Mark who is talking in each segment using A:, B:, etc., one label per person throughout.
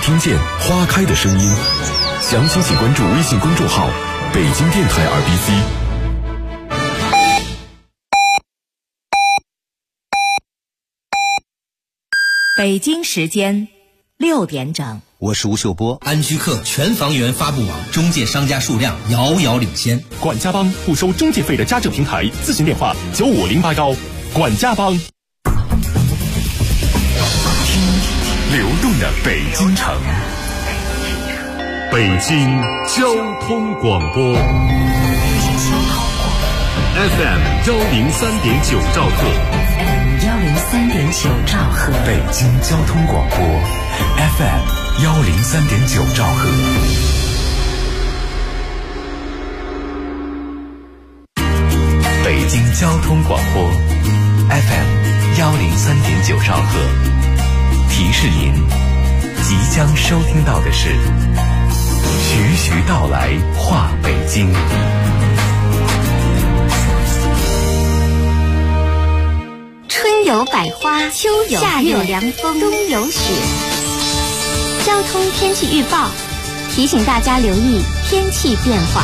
A: 听见花开的声音。详情请关注微信公众号北京电台 RBC。
B: 北京时间6点整，
C: 我是吴秀波。
D: 安居客全房源发布网中介商家数量遥遥领先。
E: 管家帮不收中介费的家政平台，咨询电话95081。管家帮。
A: 听流动的北京城，
F: 北京交通广播 FM 103.9兆赫。
B: 103.9兆赫，
A: 北京交通广播 FM 103.9兆赫。北京交通广播 FM 103.9兆赫。提示您，即将收听到的是徐徐道来话北京。
G: 春有百花，秋有夏有凉风，冬有雪。交通天气预报提醒大家留意天气变化。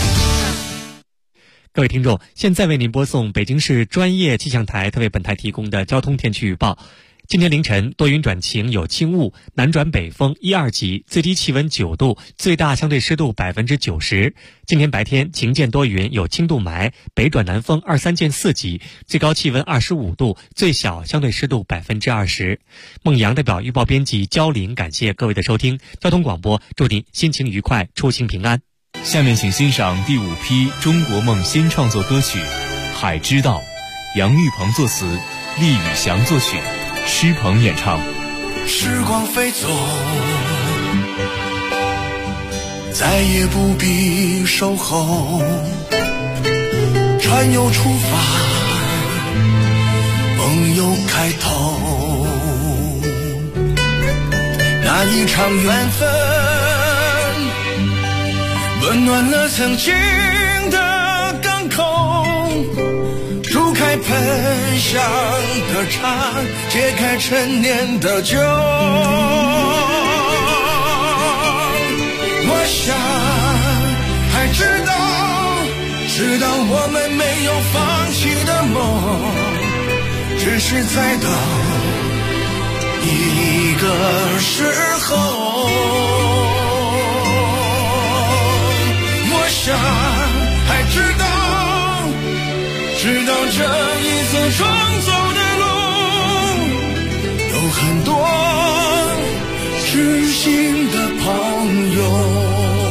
H: 各位听众，现在为您播送北京市专业气象台特为本台提供的交通天气预报。今天凌晨多云转晴，有轻雾，南转北风1、2级，最低气温9度，最大相对湿度90%。今天白天晴间多云，有轻度霾，北转南风2、3见4级，最高气温25度，最小相对湿度20%。孟阳代表预报编辑焦林，感谢各位的收听。交通广播，祝您心情愉快，出行平安。
I: 下面请欣赏第5批中国梦新创作歌曲《海之道》，杨玉鹏作词，厉宇翔作曲，施鹏演唱。
J: 时光飞走，再也不必守候，船又出发，梦又开头。那一场缘分温暖了曾经的港口，煮开喷香的茶，解开陈年的酒。我想还知道我们没有放弃的梦，只是在等一个时候。我想还知道这一次冲走的路，有很多知心的朋友。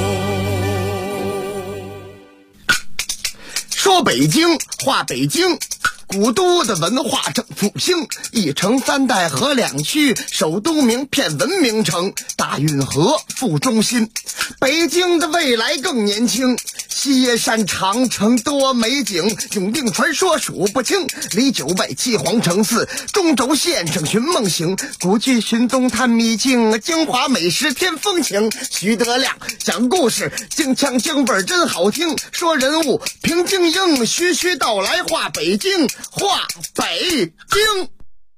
K: 说北京话北京，古都的文化正复兴，一城3代河2区，首都名片文明城，大运河副中心。北京的未来更年轻，西耶山长城多美景，永定传说数不清，离9外7皇城4，中轴线上寻梦行，古迹寻踪探秘境，京华美食添风情。徐德亮讲故事，京腔京味真好听，说人物评京英，徐徐道来话北京，话北京。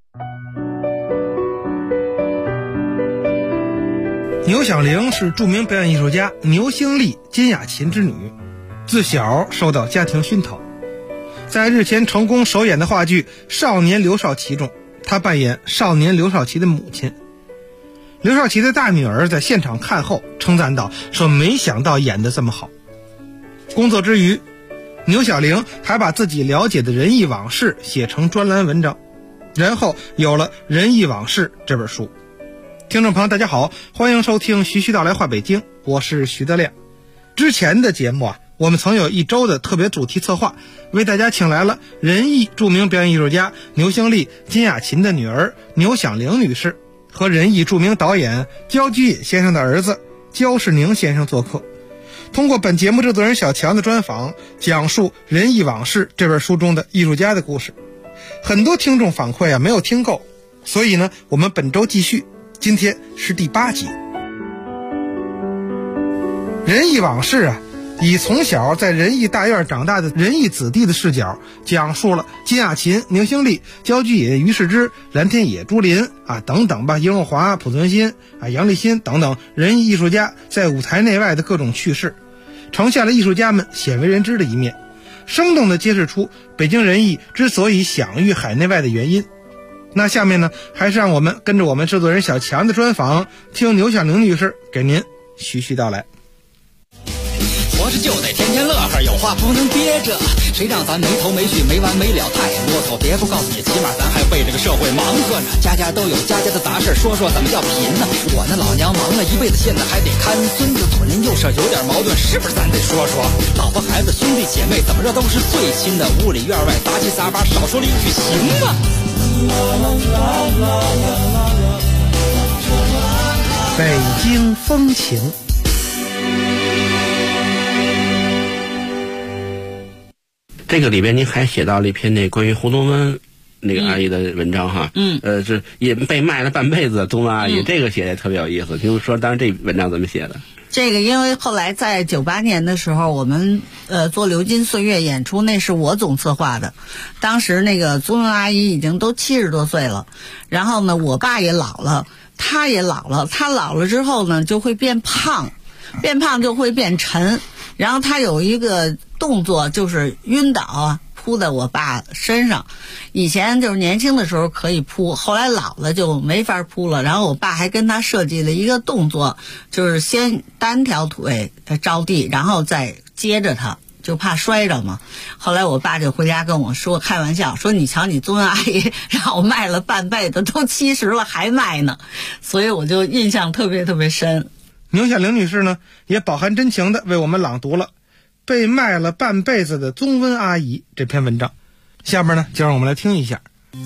L: 牛小玲是著名表演艺术家牛兴利金雅琴之女，自小受到家庭熏陶。在日前成功首演的话剧《少年刘少奇》中，她扮演少年刘少奇的母亲。刘少奇的大女儿在现场看后称赞道，说没想到演得这么好。工作之余，牛小玲还把自己了解的仁义往事写成专栏文章，然后有了《仁义往事》这本书。听众朋友大家好，欢迎收听徐徐道来话北京，我是徐德亮。之前的节目我们曾有1周的特别主题策划，为大家请来了仁义著名表演艺术家牛兴利金雅琴的女儿牛响玲女士和仁义著名导演焦居隐先生的儿子焦世宁先生做客，通过本节目制作人小强的专访，讲述《仁义往事》这本书中的艺术家的故事。很多听众反馈没有听够，所以呢，我们本周继续，今天是第8集。《仁义往事》 以从小在仁义大院长大的仁义子弟的视角，讲述了金雅琴、宁兴利、焦菊野、于世之、蓝天野、朱琳等等吧，殷若华、濮存昕杨立新等等仁义艺术家在舞台内外的各种趣事，呈现了艺术家们鲜为人知的一面，生动地揭示出北京人艺之所以享誉海内外的原因。那下面呢，还是让我们跟着我们制作人小强的专访，听牛小玲女士给您徐徐道来。
C: 活着就得天天乐呵，有话不能憋着，谁让咱没头没绪没完没了，太啰嗦。别不告诉你，起码咱还为这个社会忙活着，家家都有家家的杂事，说说怎么叫贫呢？我那老娘忙了一辈子，现在还得看孙子，左邻右舍有点矛盾，是不是咱得说说？老婆孩子兄弟姐妹怎么着都是最亲的，屋里院外杂七杂八，少说了一句行吗？
L: 北京风情。
M: 这个里边您还写到了一篇那关于胡宗温那个阿姨的文章哈，是也被卖了半辈子的宗温阿姨，这个写的特别有意思。听说当时这文章怎么写的？
N: 这个因为后来在98年的时候，我们做流金岁月演出，那是我总策划的。当时那个宗温阿姨已经都70多岁了，然后呢，我爸也老了，他也老了，他老了之后呢，就会变胖，变胖就会变沉。然后他有一个动作就是晕倒扑在我爸身上，以前就是年轻的时候可以扑，后来老了就没法扑了。然后我爸还跟他设计了一个动作，就是先单条腿着地，然后再接着他，就怕摔着嘛。后来我爸就回家跟我说，开玩笑说，你瞧你宗温阿姨让我卖了半辈子，都70了还卖呢，所以我就印象特别特别深。
L: 牛小玲女士呢，也饱含真情地为我们朗读了《被卖了半辈子的宗温阿姨》这篇文章。下面呢，就让我们来听一下。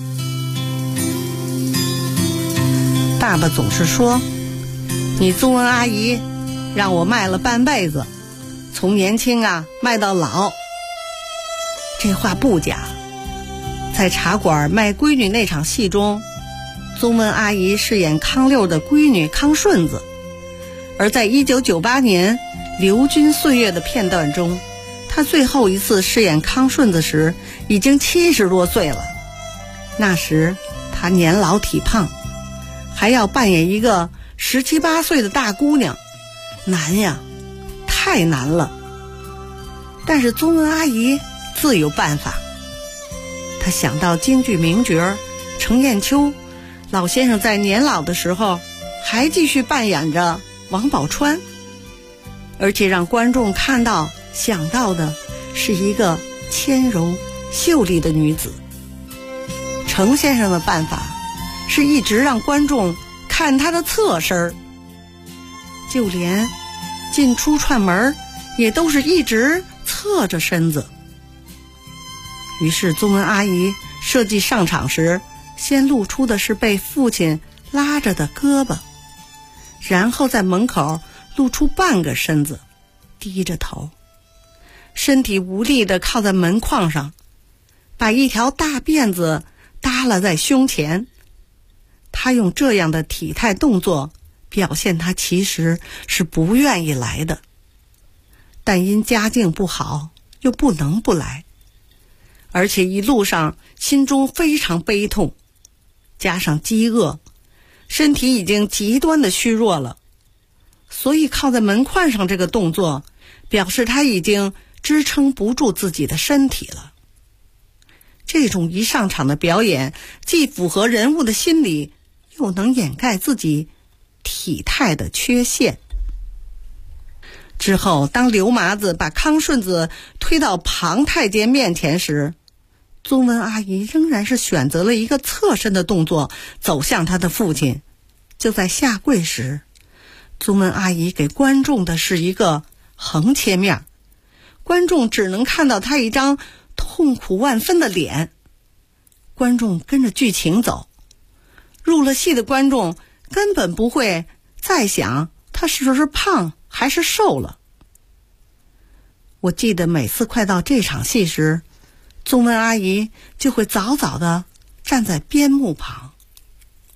N: 爸爸总是说，你宗温阿姨让我卖了半辈子，从年轻卖到老。这话不假。在茶馆卖闺女那场戏中，宗温阿姨饰演康六的闺女康顺子。而在1998年流金岁月的片段中，他最后一次饰演康顺子时已经70多岁了。那时他年老体胖，还要扮演一个17、18岁的大姑娘，难呀，太难了。但是宗温阿姨自有办法，她想到京剧名角程砚秋老先生在年老的时候还继续扮演着王宝钏，而且让观众看到想到的是一个纤柔秀丽的女子。程先生的办法是一直让观众看他的侧身，就连进出串门也都是一直侧着身子。于是宗温阿姨设计上场时，先露出的是被父亲拉着的胳膊，然后在门口露出半个身子，低着头，身体无力地靠在门框上，把一条大辫子耷拉在胸前。他用这样的体态动作表现他其实是不愿意来的，但因家境不好又不能不来，而且一路上心中非常悲痛，加上饥饿，身体已经极端的虚弱了，所以靠在门框上这个动作表示他已经支撑不住自己的身体了。这种一上场的表演既符合人物的心理，又能掩盖自己体态的缺陷。之后当刘麻子把康顺子推到庞太监面前时，宗温阿姨仍然是选择了一个侧身的动作走向他的父亲。就在下跪时，宗温阿姨给观众的是一个横切面，观众只能看到他一张痛苦万分的脸。观众跟着剧情走，入了戏的观众根本不会再想他是不是胖还是瘦了。我记得每次快到这场戏时，宗温阿姨就会早早地站在边幕旁。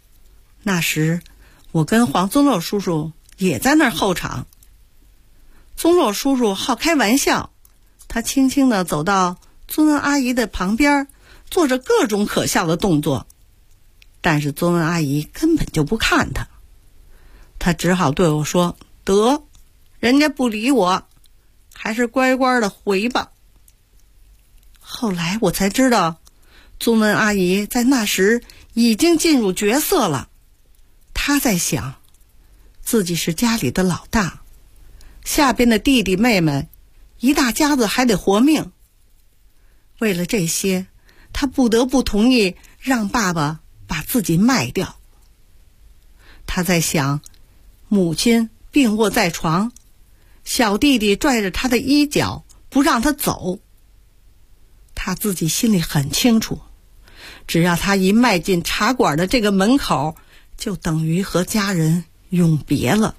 N: 那时我跟黄宗洛叔叔也在那儿候场。 宗若叔叔好开玩笑，他轻轻地走到宗恩阿姨的旁边，做着各种可笑的动作，但是宗恩阿姨根本就不看他，他只好对我说：“得，人家不理我，还是乖乖的回吧。”后来我才知道，宗恩阿姨在那时已经进入角色了。她在想，自己是家里的老大，下边的弟弟妹妹一大家子还得活命。为了这些，她不得不同意让爸爸把自己卖掉。她在想，母亲病卧在床，小弟弟拽着她的衣角不让她走。她自己心里很清楚，只要她一迈进茶馆的这个门口，就等于和家人永别了。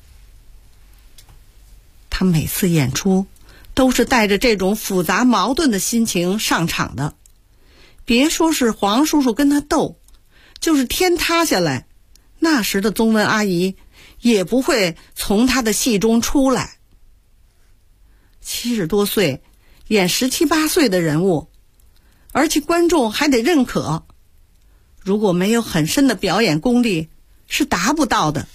N: 她每次演出都是带着这种复杂矛盾的心情上场的，别说是黄叔叔跟她斗，就是天塌下来，那时的宗文阿姨也不会从她的戏中出来。70多岁演17、18岁的人物，而且观众还得认可，如果没有很深的表演功力，是达不到的。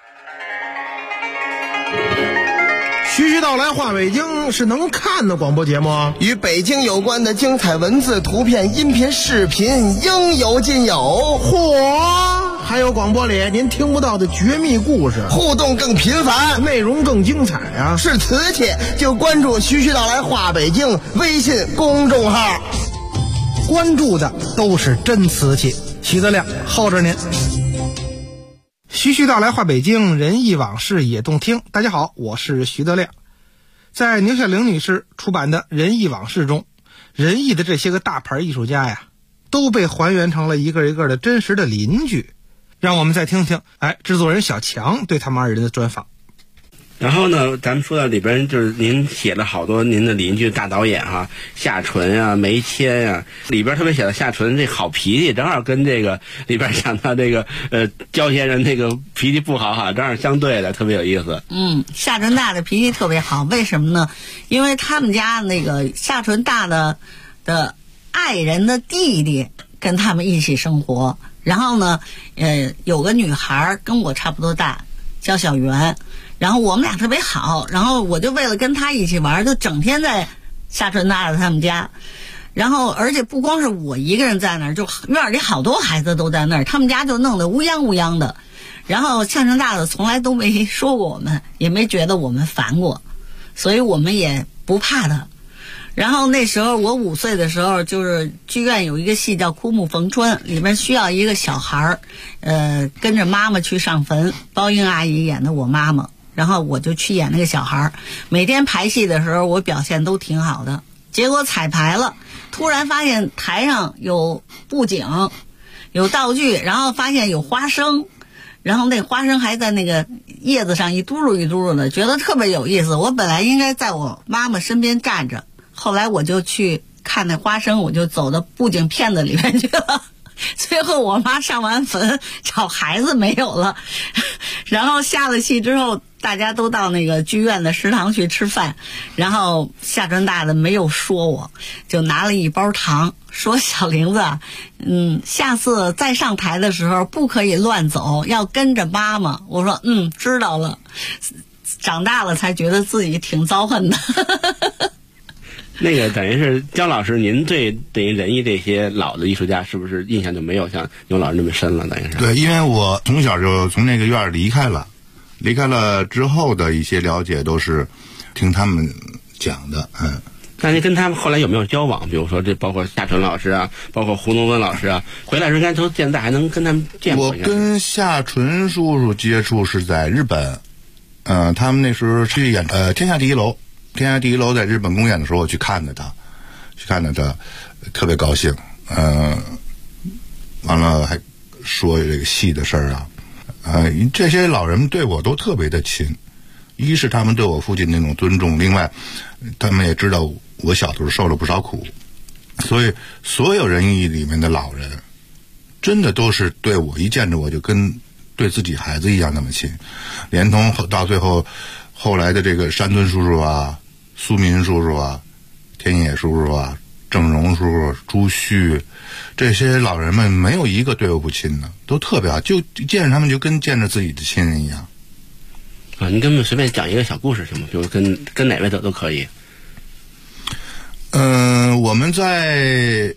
L: 徐徐道来话北京是能看的广播节目，
K: 与北京有关的精彩文字、图片、音频、视频应有尽有。
L: 嚯！还有广播里您听不到的绝密故事，
K: 互动更频繁，
L: 内容更精彩啊！
K: 是瓷器就关注徐徐道来话北京微信公众号，
L: 关注的都是真瓷器。徐德亮候着您。徐徐道来话北京，人忆往事也动听。大家好，我是徐德亮。在牛小玲女士出版的《人忆往事》中，人忆的这些个大牌艺术家呀，都被还原成了一个一个的真实的邻居。让我们再听听制作人小强对他们二人的专访。
M: 然后呢，咱们说到里边，就是您写了好多您的邻居大导演哈，夏纯啊、梅谦啊，里边特别写到夏纯这好脾气，正好跟这个里边讲到这个焦先生那个脾气不好哈，正好相对的，特别有意思。
N: 夏纯大的脾气特别好，为什么呢？因为他们家那个夏纯大的爱人的弟弟跟他们一起生活，然后呢，有个女孩跟我差不多大，叫小媛。然后我们俩特别好，然后我就为了跟他一起玩，就整天在夏纯大的他们家。然后而且不光是我一个人在那儿，就院里好多孩子都在那儿，他们家就弄得乌泱乌泱的。然后夏纯大的从来都没说过我们，也没觉得我们烦过，所以我们也不怕他。然后那时候我5岁的时候，就是剧院有一个戏叫《枯木逢春》，里面需要一个小孩跟着妈妈去上坟，包英阿姨演的我妈妈。然后我就去演那个小孩，每天排戏的时候我表现都挺好的，结果彩排了，突然发现台上有布景有道具，然后发现有花生，然后那花生还在那个叶子上一嘟噜一嘟噜的，觉得特别有意思。我本来应该在我妈妈身边站着，后来我就去看那花生，我就走到布景片子里面去了。最后我妈上完坟找孩子没有了，然后下了戏之后大家都到那个剧院的食堂去吃饭，然后夏纯大的没有说我，就拿了一包糖，说小玲子下次再上台的时候不可以乱走，要跟着妈妈。我说知道了。长大了才觉得自己挺遭恨的。
M: 那个等于是焦老师，您对等于人艺这些老的艺术家是不是印象就没有像牛老师那么深了？等于是
O: 对，因为我从小就从那个院离开了之后的一些了解都是听他们讲的。
M: 那您跟他们后来有没有交往？比如说这包括夏纯老师啊，包括胡宗文老师啊，回来时应该都现在还能跟他们见过。
O: 我跟夏纯叔叔接触是在日本，他们那时候去演天下第一楼在日本公演的时候，我去看着他，特别高兴。完了还说这个戏的事儿啊，这些老人对我都特别的亲。一是他们对我父亲那种尊重，另外他们也知道我小时候受了不少苦，所以所有人艺里面的老人真的都是对我一见着我就跟对自己孩子一样那么亲，连同到最后后来的这个山村叔叔啊、苏民叔叔啊、田野叔叔啊、郑荣叔叔、朱旭，这些老人们没有一个对我不亲的，都特别好，就见着他们就跟见着自己的亲人一样。
M: 啊，您跟我们随便讲一个小故事行吗？比如跟哪位都可以。
O: 我们在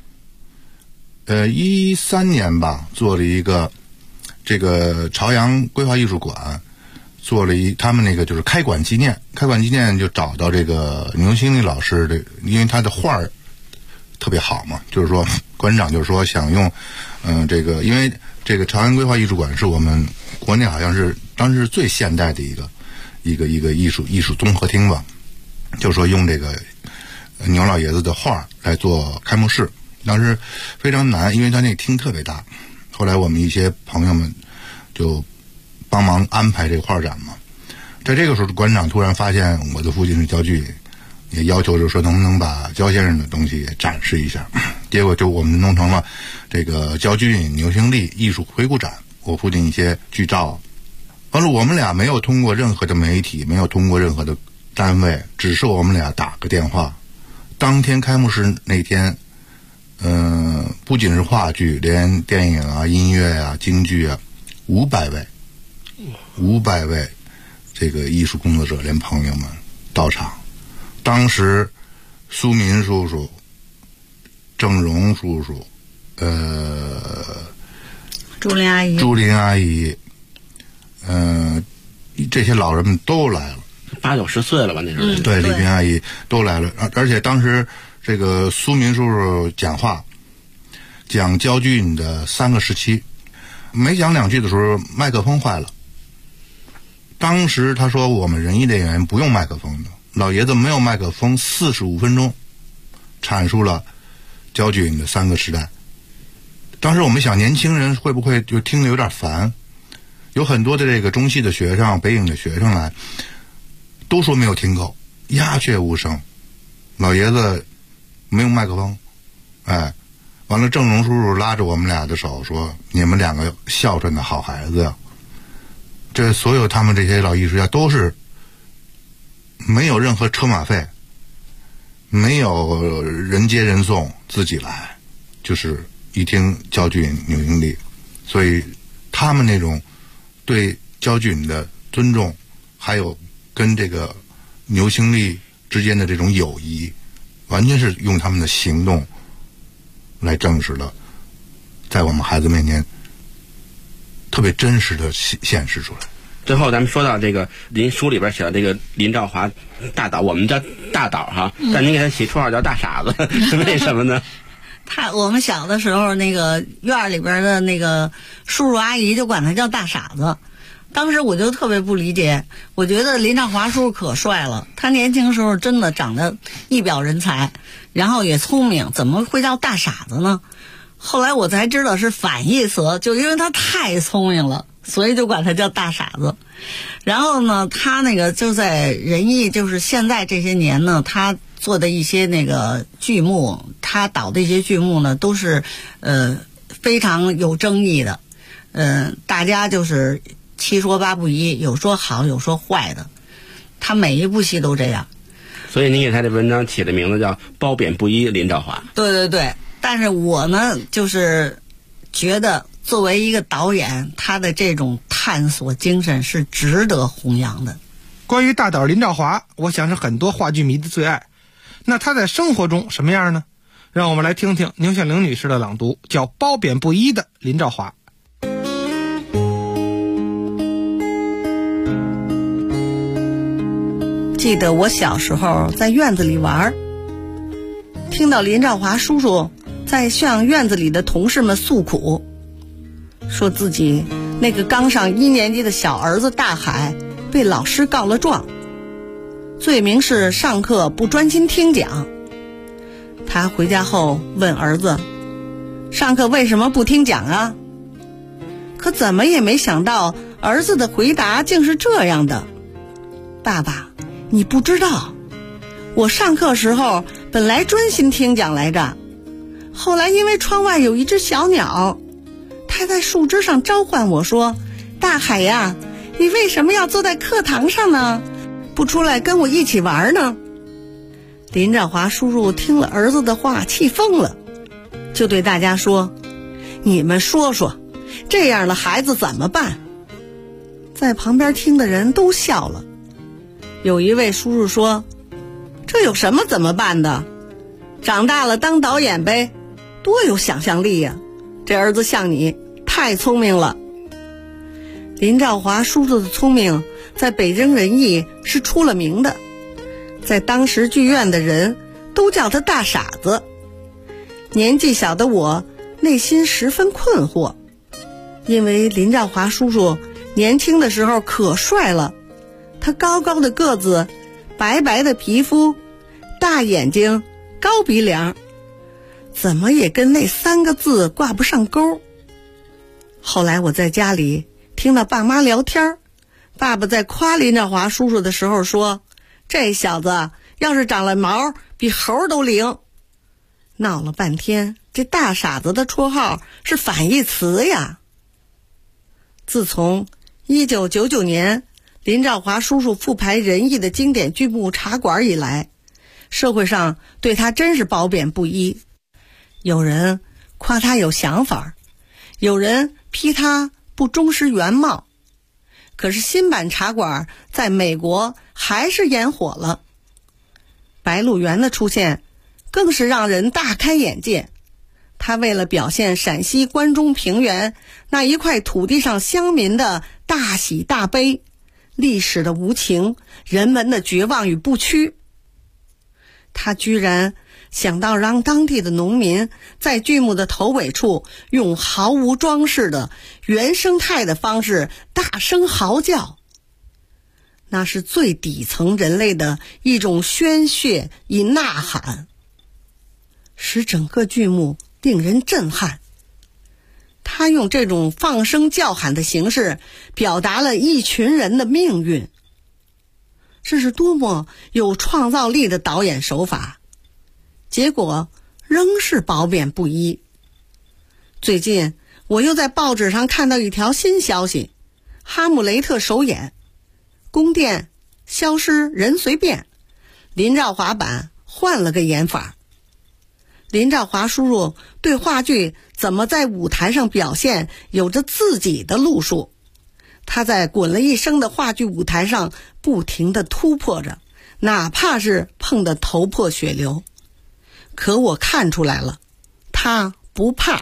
O: 13年吧，做了一个这个朝阳规划艺术馆，做了他们那个就是开馆纪念就找到这个牛兴利老师的，因为他的画儿特别好嘛，就是说馆长就是说想用这个，因为这个朝阳规划艺术馆是我们国内好像是当时最现代的一个艺术综合厅吧，就是说用这个牛老爷子的画来做开幕式，当时非常难，因为他那个厅特别大。后来我们一些朋友们就帮忙安排这个画展嘛。在这个时候，馆长突然发现我的父亲是焦距，也要求就说能不能把焦先生的东西也展示一下。结果就我们弄成了这个焦距牛兴利艺术回顾展，我父亲一些剧照。完了，我们俩没有通过任何的媒体，没有通过任何的单位，只是我们俩打个电话。当天开幕式那天，不仅是话剧，连电影啊、音乐啊、京剧啊，500位这个艺术工作者连朋友们到场。当时苏民叔叔、郑荣叔叔、
N: 朱琳阿姨，
O: 这些老人们都来了。
M: 80、90岁了吧那时候。
O: 对，李萍阿姨都来了，而且当时这个苏民叔叔讲话，讲焦距影的3个时期，没讲2句的时候麦克风坏了。当时他说我们人艺的演员不用麦克风的，老爷子没有麦克风45分钟阐述了焦距影的3个时代。当时我们想年轻人会不会就听得有点烦，有很多的这个中戏的学生、北影的学生来都说没有听够，鸦雀无声。老爷子没有麦克风，完了郑荣叔叔拉着我们俩的手说，你们2个孝顺的好孩子呀。这所有他们这些老艺术家都是没有任何车马费，没有人接人送，自己来，就是一听焦距牛兴利，所以他们那种对焦距的尊重，还有跟这个牛兴利之间的这种友谊，完全是用他们的行动来证实了，在我们孩子面前特别真实的显示出来。
M: 最后咱们说到这个您书里边写的这个林兆华大导，我们叫大导哈，但您给他起绰号叫大傻子，为什么呢？
N: 我们小的时候，那个院里边的那个叔叔阿姨就管他叫大傻子。当时我就特别不理解，我觉得林兆华叔叔可帅了，他年轻时候真的长得一表人才，然后也聪明，怎么会叫大傻子呢？后来我才知道是反义词，就因为他太聪明了，所以就管他叫大傻子。然后呢，他那个就在人艺，就是现在这些年呢，他做的一些那个剧目，他导的一些剧目呢，都是非常有争议的，大家就是七说八不一，有说好有说坏的，他每一部戏都这样。
M: 所以你给他这文章起的名字叫褒贬不一林兆华。
N: 对对对，但是我呢就是觉得作为一个导演，他的这种探索精神是值得弘扬的。
L: 关于大导林兆华，我想是很多话剧迷的最爱。那他在生活中什么样呢？让我们来听听牛小玲女士的朗读，叫褒贬不一的林兆华。
N: 记得我小时候在院子里玩，听到林兆华叔叔在向院子里的同事们诉苦，说自己那个刚上1年级的小儿子大海被老师告了状，罪名是上课不专心听讲。他回家后问儿子，上课为什么不听讲啊？可怎么也没想到儿子的回答竟是这样的，爸爸，你不知道，我上课时候本来专心听讲来着，后来因为窗外有一只小鸟，它在树枝上召唤我说，大海呀，你为什么要坐在课堂上呢？ 不出来跟我一起玩呢？林兆华叔叔听了儿子的话，气疯了，就对大家说：你们说说，这样的孩子怎么办？在旁边听的人都笑了。有一位叔叔说：这有什么怎么办的？长大了当导演呗，多有想象力呀！这儿子像你，太聪明了。林兆华叔叔的聪明在北京人艺是出了名的，在当时剧院的人都叫他大傻子。年纪小的我内心十分困惑，因为林兆华叔叔年轻的时候可帅了，他高高的个子，白白的皮肤，大眼睛，高鼻梁，怎么也跟那3个字挂不上钩。后来我在家里听到爸妈聊天，爸爸在夸林兆华叔叔的时候说：这小子要是长了毛，比猴都灵。闹了半天，这大傻子的绰号是反义词呀。自从1999年林兆华叔叔复排仁义的经典剧目《茶馆》以来，社会上对他真是褒贬不一。有人夸他有想法，有人批他不忠实原貌。可是新版《茶馆》在美国还是演火了。白鹿原的出现更是让人大开眼界。他为了表现陕西关中平原那一块土地上乡民的大喜大悲，历史的无情，人们的绝望与不屈，他居然想到让当地的农民在剧目的头尾处用毫无装饰的原生态的方式大声嚎叫。那是最底层人类的一种宣泄与呐喊，使整个剧目令人震撼。他用这种放声叫喊的形式表达了一群人的命运。这是多么有创造力的导演手法，结果仍是褒贬不一。最近我又在报纸上看到一条新消息，哈姆雷特首演，宫殿消失人随便，林兆华版换了个演法。林兆华叔叔对话剧怎么在舞台上表现有着自己的路数，他在滚了一生的话剧舞台上不停地突破着，哪怕是碰得头破血流。可我看出来了，他不怕。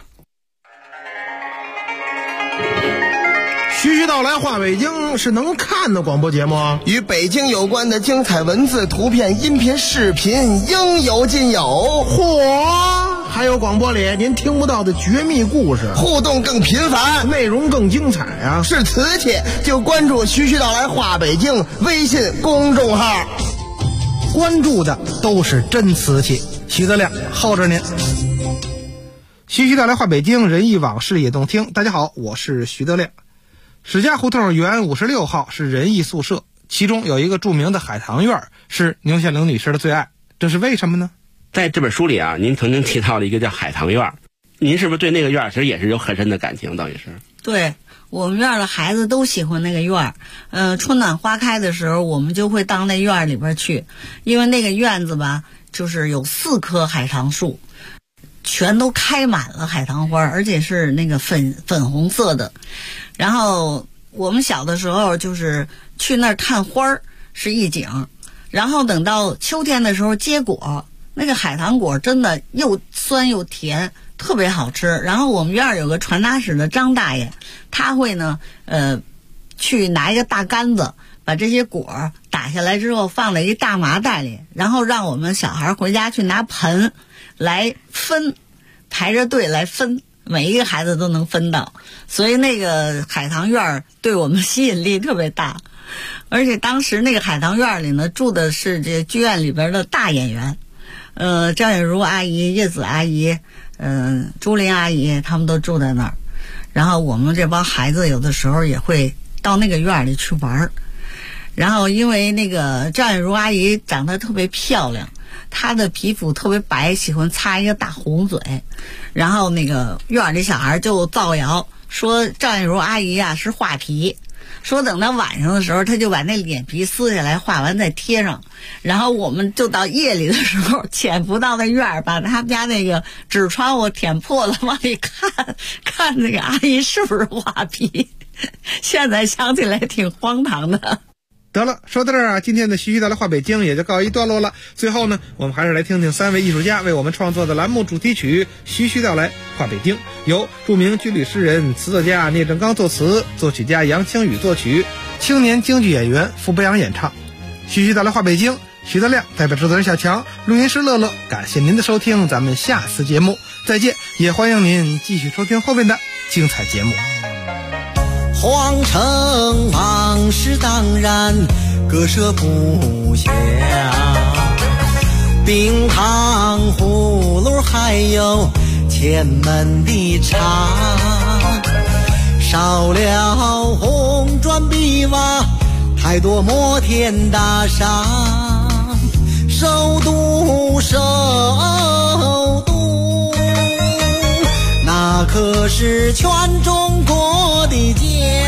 L: 徐徐道来话北京是能看的广播节目，
K: 与北京有关的精彩文字、图片、音频、视频应有尽有。
L: 嚯！还有广播里您听不到的绝密故事，
K: 互动更频繁，
L: 内容更精彩啊！
K: 是瓷器就关注徐徐道来话北京微信公众号，
L: 关注的都是真瓷器。徐德亮候着您。徐徐道来话北京，人艺往事也动听。大家好，我是徐德亮。史家胡同原56号是人艺宿舍，其中有一个著名的海棠院，是牛小玲女士的最爱，这是为什么呢？
M: 在这本书里啊，您曾经提到了一个叫海棠院，您是不是对那个院其实也是有很深的感情？等于是
P: 对，我们院的孩子都喜欢那个院春暖花开的时候，我们就会到那院里边去，因为那个院子吧，就是有4棵海棠树，全都开满了海棠花，而且是那个粉红色的。然后我们小的时候就是去那儿看花是一景，然后等到秋天的时候结果，那个海棠果真的又酸又甜，特别好吃。然后我们院有个传达室的张大爷，他会呢去拿一个大杆子，把这些果打下来之后放在一大麻袋里，然后让我们小孩回家去拿盆来分，排着队来分，每一个孩子都能分到。所以那个海棠院对我们吸引力特别大。而且当时那个海棠院里呢，住的是这剧院里边的大演员，张远茹阿姨、叶子阿姨、朱琳阿姨，他们都住在那儿。然后我们这帮孩子有的时候也会到那个院里去玩。然后因为那个张远茹阿姨长得特别漂亮，她的皮肤特别白，喜欢擦一个大红嘴。然后那个院里小孩就造谣说张远茹阿姨啊是画皮， 说等到晚上的时候，他就把那脸皮撕下来，画完再贴上。然后我们就到夜里的时候，潜伏到那院儿，把他们家那个纸窗户舔破了，往里看那个阿姨是不是画皮。现在想起来挺荒唐的。
L: 得了，说到这儿啊，今天的徐徐道来话北京也就告一段落了。最后呢，我们还是来听听3位艺术家为我们创作的栏目主题曲《徐徐道来话北京》，由著名军旅诗人、词作家聂正刚作词，作曲家杨清宇作曲，青年京剧演员傅北阳演唱。徐徐道来话北京，徐德亮代表制作人小强，录音师乐乐，感谢您的收听，咱们下次节目再见，也欢迎您继续收听后面的精彩节目。
C: 皇城往事当然割舍不下，冰糖葫芦还有前门的茶，少了红砖碧瓦，太多摩天大厦，首都那可是全中国的家。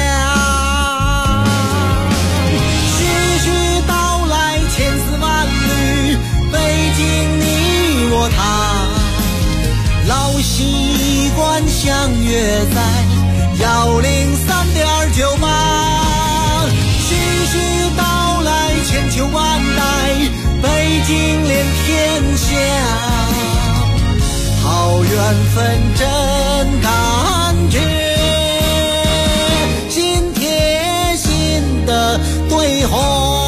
C: 徐徐道来千丝万缕，北京你我他，老习惯相约在103.98。徐徐道来千秋万代，北京连天下。好缘分真感觉，心贴心的对话。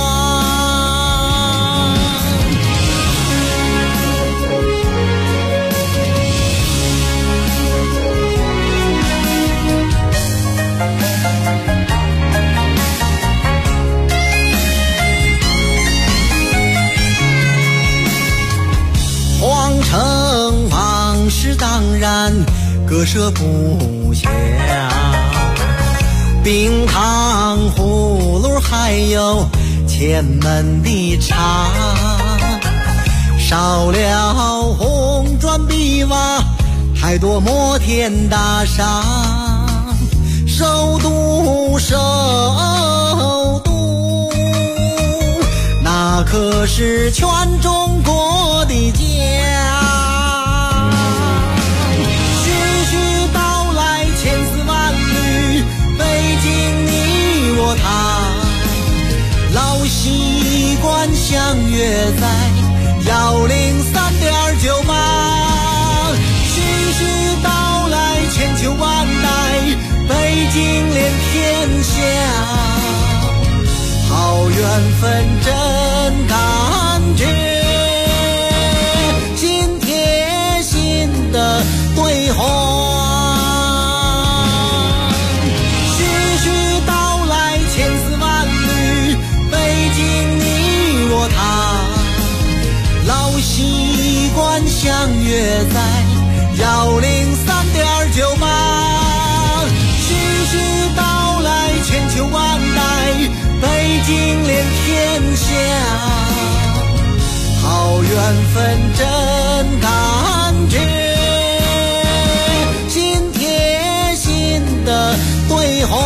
C: 皇城往事当然割舍不下，冰糖葫芦还有前门的茶，少了红砖碧瓦，太多摩天大厦，首都那可是全中国的家。徐徐道来千丝万缕，北京你我他，老习惯相约在103.98。徐徐道来千秋万代，北京连天下。好缘分真感觉，心贴心的对话。徐徐道来千丝万缕，北京你我他，老习惯相约在103.98。徐徐道来千秋万代，北京连天下。好缘分真感觉，心贴心的对话。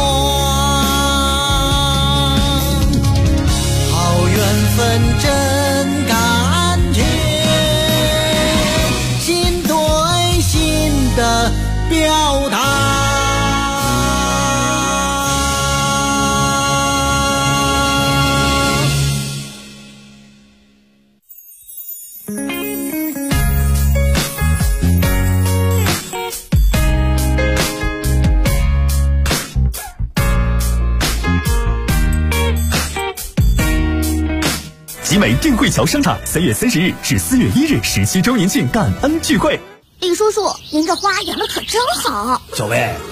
C: 好缘分真感觉，心对心的表达。
E: 集美定慧桥商场3月30日至4月1日17周年庆感恩聚会。
G: 李叔叔，您这花养的可真好。
Q: 小薇，